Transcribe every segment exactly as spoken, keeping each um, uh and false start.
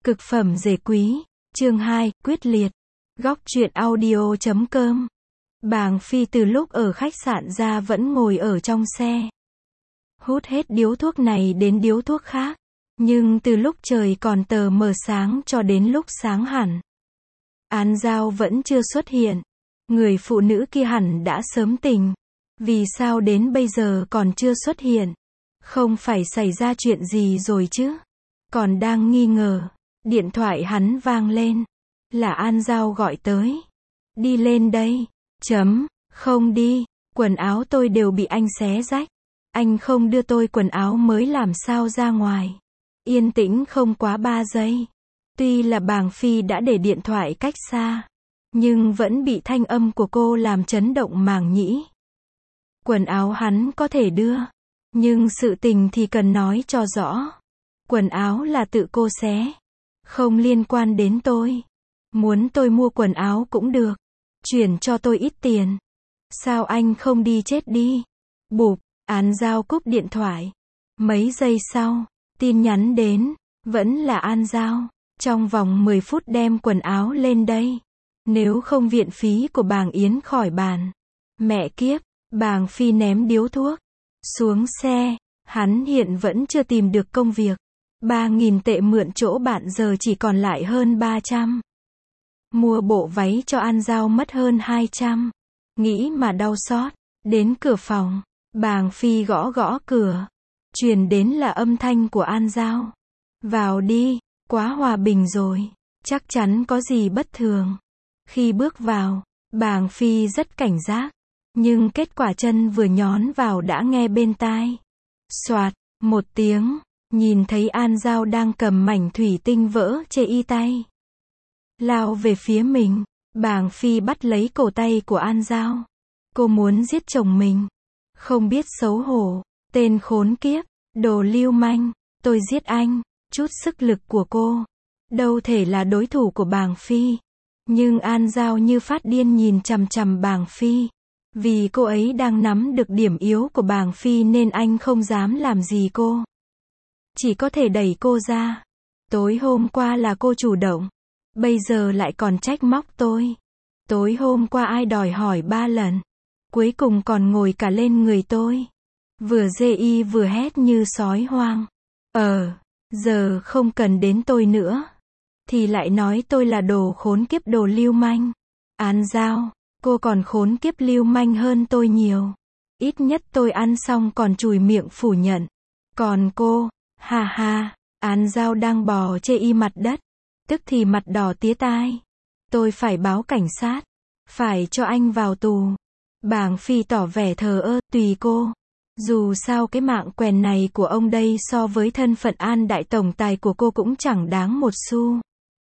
Cực phẩm rể quý, chương hai, quyết liệt. Góc truyện audio chấm com. Bàng Phi từ lúc ở khách sạn ra vẫn ngồi ở trong xe. Hút hết điếu thuốc này đến điếu thuốc khác. Nhưng từ lúc trời còn tờ mờ sáng cho đến lúc sáng hẳn, An Giao vẫn chưa xuất hiện. Người phụ nữ kia hẳn đã sớm tỉnh. Vì sao đến bây giờ còn chưa xuất hiện? Không phải xảy ra chuyện gì rồi chứ? Còn đang nghi ngờ, điện thoại hắn vang lên. Là An Giao gọi tới. Đi lên đây. Chấm. Không đi. Quần áo tôi đều bị anh xé rách. Anh không đưa tôi quần áo mới làm sao ra ngoài. Yên tĩnh không quá ba giây. Tuy là Bàng Phi đã để điện thoại cách xa, nhưng vẫn bị thanh âm của cô làm chấn động màng nhĩ. Quần áo hắn có thể đưa, nhưng sự tình thì cần nói cho rõ. Quần áo là tự cô xé, không liên quan đến tôi. Muốn tôi mua quần áo cũng được, chuyển cho tôi ít tiền. Sao anh không đi chết đi? Bụp, An Giao cúp điện thoại. Mấy giây sau, tin nhắn đến, vẫn là An Giao. Trong vòng mười phút đem quần áo lên đây. Nếu không viện phí của Bàng Yến khỏi bàn. Mẹ kiếp, Bàng Phi ném điếu thuốc xuống xe. Hắn hiện vẫn chưa tìm được công việc. Ba nghìn tệ mượn chỗ bạn giờ chỉ còn lại hơn ba trăm. Mua bộ váy cho An Giao mất hơn hai trăm. Nghĩ mà đau xót. Đến cửa phòng, Bàng Phi gõ gõ cửa. Truyền đến là âm thanh của An Giao. Vào đi. Quá hòa bình rồi, chắc chắn có gì bất thường. Khi bước vào, Bàng Phi rất cảnh giác, nhưng kết quả chân vừa nhón vào đã nghe bên tai. Soạt, một tiếng, nhìn thấy An Giao đang cầm mảnh thủy tinh vỡ chê y tay. Lao về phía mình, Bàng Phi bắt lấy cổ tay của An Giao. Cô muốn giết chồng mình. Không biết xấu hổ, tên khốn kiếp, đồ lưu manh, tôi giết anh. Chút sức lực của cô đâu thể là đối thủ của Bàng Phi. Nhưng An Giao như phát điên nhìn chằm chằm Bàng Phi. Vì cô ấy đang nắm được điểm yếu của Bàng Phi nên anh không dám làm gì cô. Chỉ có thể đẩy cô ra. Tối hôm qua là cô chủ động. Bây giờ lại còn trách móc tôi. Tối hôm qua ai đòi hỏi ba lần. Cuối cùng còn ngồi cả lên người tôi. Vừa dê y vừa hét như sói hoang. Ờ. Giờ không cần đến tôi nữa. Thì lại nói tôi là đồ khốn kiếp đồ lưu manh. An Giao, cô còn khốn kiếp lưu manh hơn tôi nhiều. Ít nhất tôi ăn xong còn chùi miệng phủ nhận. Còn cô, ha ha, An Giao đang bò chê y mặt đất. Tức thì mặt đỏ tía tai. Tôi phải báo cảnh sát. Phải cho anh vào tù. Bàng Phi tỏ vẻ thờ ơ, tùy cô. Dù sao cái mạng quèn này của ông đây so với thân phận An đại tổng tài của cô cũng chẳng đáng một xu.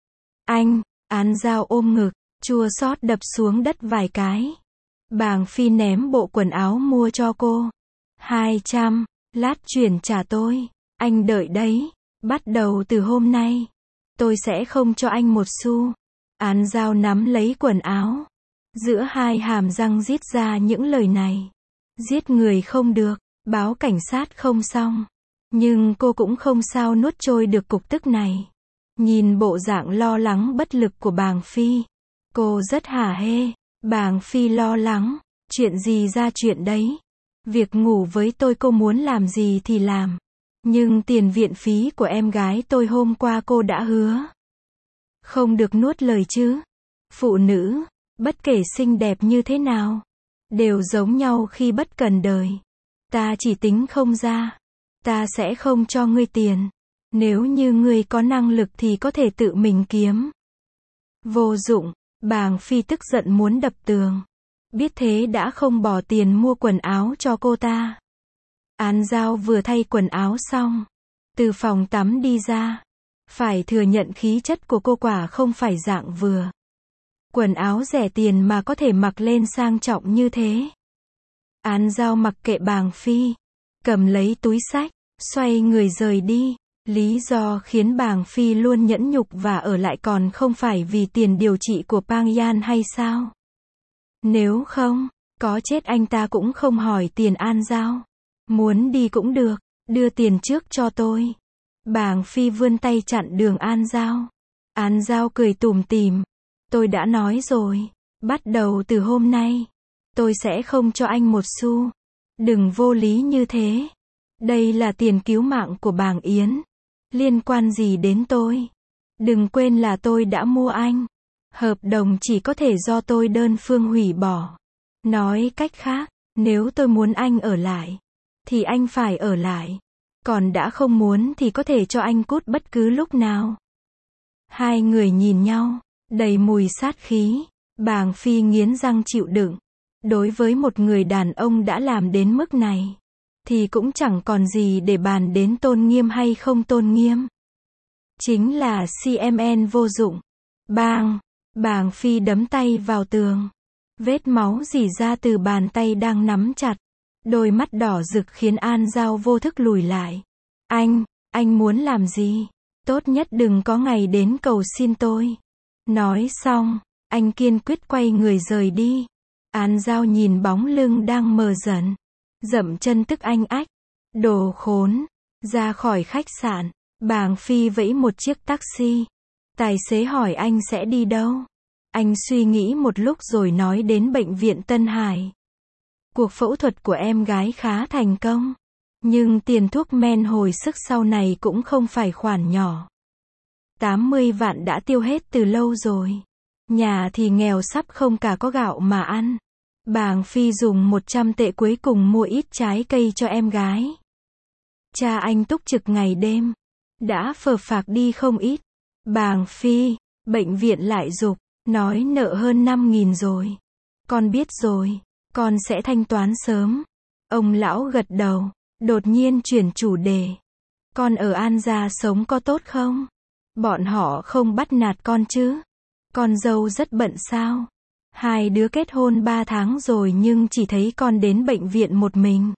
Anh, An Giao ôm ngực, chua xót đập xuống đất vài cái. Bàng Phi ném bộ quần áo mua cho cô. Hai trăm, lát chuyển trả tôi. Anh đợi đấy. Bắt đầu từ hôm nay, tôi sẽ không cho anh một xu. An Giao nắm lấy quần áo. Giữa hai hàm răng rít ra những lời này. Giết người không được, báo cảnh sát không xong. Nhưng cô cũng không sao nuốt trôi được cục tức này. Nhìn bộ dạng lo lắng bất lực của Bàng Phi, cô rất hả hê. Bàng Phi lo lắng, chuyện gì ra chuyện đấy. Việc ngủ với tôi cô muốn làm gì thì làm. Nhưng tiền viện phí của em gái tôi hôm qua cô đã hứa. Không được nuốt lời chứ. Phụ nữ, bất kể xinh đẹp như thế nào, đều giống nhau khi bất cần đời. Ta chỉ tính không ra. Ta sẽ không cho ngươi tiền. Nếu như ngươi có năng lực thì có thể tự mình kiếm. Vô dụng, Bàng Phi tức giận muốn đập tường. Biết thế đã không bỏ tiền mua quần áo cho cô ta. An Giao vừa thay quần áo xong, từ phòng tắm đi ra. Phải thừa nhận khí chất của cô quả không phải dạng vừa. Quần áo rẻ tiền mà có thể mặc lên sang trọng như thế. An Giao mặc kệ Bàng Phi, cầm lấy túi xách, xoay người rời đi. Lý do khiến Bàng Phi luôn nhẫn nhục và ở lại còn không phải vì tiền điều trị của Pang Yan hay sao? Nếu không, có chết anh ta cũng không hỏi tiền An Giao. Muốn đi cũng được, đưa tiền trước cho tôi. Bàng Phi vươn tay chặn đường An Giao. An Giao cười tủm tỉm. Tôi đã nói rồi, bắt đầu từ hôm nay, tôi sẽ không cho anh một xu. Đừng vô lý như thế. Đây là tiền cứu mạng của Bàng Yến. Liên quan gì đến tôi? Đừng quên là tôi đã mua anh. Hợp đồng chỉ có thể do tôi đơn phương hủy bỏ. Nói cách khác, nếu tôi muốn anh ở lại, thì anh phải ở lại. Còn đã không muốn thì có thể cho anh cút bất cứ lúc nào. Hai người nhìn nhau, đầy mùi sát khí. Bàng Phi nghiến răng chịu đựng. Đối với một người đàn ông đã làm đến mức này, thì cũng chẳng còn gì để bàn đến tôn nghiêm hay không tôn nghiêm. Chính là xê em en vô dụng. Bang! Bàng Phi đấm tay vào tường. Vết máu rỉ ra từ bàn tay đang nắm chặt. Đôi mắt đỏ rực khiến An Giao vô thức lùi lại. Anh, anh muốn làm gì? Tốt nhất đừng có ngày đến cầu xin tôi. Nói xong, anh kiên quyết quay người rời đi. An Giao nhìn bóng lưng đang mờ dần. Dậm chân tức anh ách. Đồ khốn. Ra khỏi khách sạn, Bàng Phi vẫy một chiếc taxi. Tài xế hỏi anh sẽ đi đâu. Anh suy nghĩ một lúc rồi nói đến bệnh viện Tân Hải. Cuộc phẫu thuật của em gái khá thành công. Nhưng tiền thuốc men hồi sức sau này cũng không phải khoản nhỏ. tám mươi vạn đã tiêu hết từ lâu rồi. Nhà thì nghèo sắp không cả có gạo mà ăn. Bàng Phi dùng một trăm tệ cuối cùng mua ít trái cây cho em gái. Cha anh túc trực ngày đêm. Đã phờ phạc đi không ít. Bàng Phi, bệnh viện lại giục, nói nợ hơn năm nghìn rồi. Con biết rồi, con sẽ thanh toán sớm. Ông lão gật đầu, đột nhiên chuyển chủ đề. Con ở An Gia sống có tốt không? Bọn họ không bắt nạt con chứ? Con dâu rất bận sao? Hai đứa kết hôn ba tháng rồi nhưng chỉ thấy con đến bệnh viện một mình.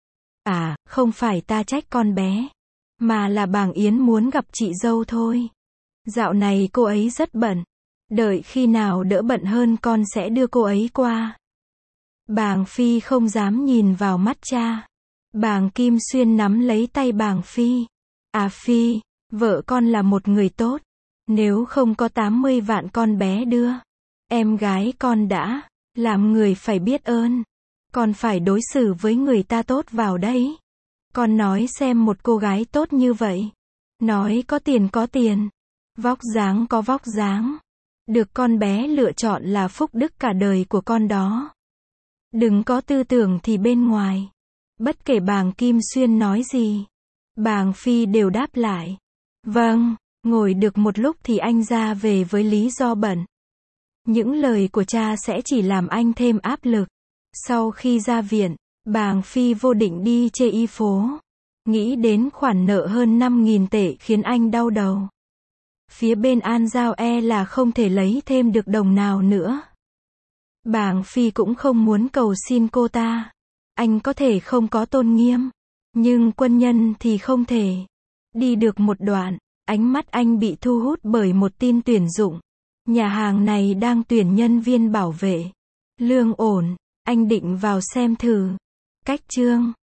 À, không phải ta trách con bé, mà là Bàng Yến muốn gặp chị dâu thôi. Dạo này cô ấy rất bận. Đợi khi nào đỡ bận hơn con sẽ đưa cô ấy qua. Bàng Phi không dám nhìn vào mắt cha. Bàng Kim Xuyên nắm lấy tay Bàng Phi. À Phi, vợ con là một người tốt. Nếu không có tám mươi vạn con bé đưa, em gái con đã làm người phải biết ơn. Con phải đối xử với người ta tốt vào đấy. Con nói xem một cô gái tốt như vậy. Nói có tiền có tiền. Vóc dáng có vóc dáng. Được con bé lựa chọn là phúc đức cả đời của con đó. Đừng có tư tưởng thì bên ngoài. Bất kể Bàng Kim Xuyên nói gì, Bàng Phi đều đáp lại. Vâng, ngồi được một lúc thì anh ra về với lý do bận. Những lời của cha sẽ chỉ làm anh thêm áp lực. Sau khi ra viện, Bàng Phi vô định đi chê y phố. Nghĩ đến khoản nợ hơn năm nghìn tệ khiến anh đau đầu. Phía bên An Giao e là không thể lấy thêm được đồng nào nữa. Bàng Phi cũng không muốn cầu xin cô ta. Anh có thể không có tôn nghiêm, nhưng quân nhân thì không thể. Đi được một đoạn, ánh mắt anh bị thu hút bởi một tin tuyển dụng. Nhà hàng này đang tuyển nhân viên bảo vệ. Lương ổn, anh định vào xem thử. Cách chương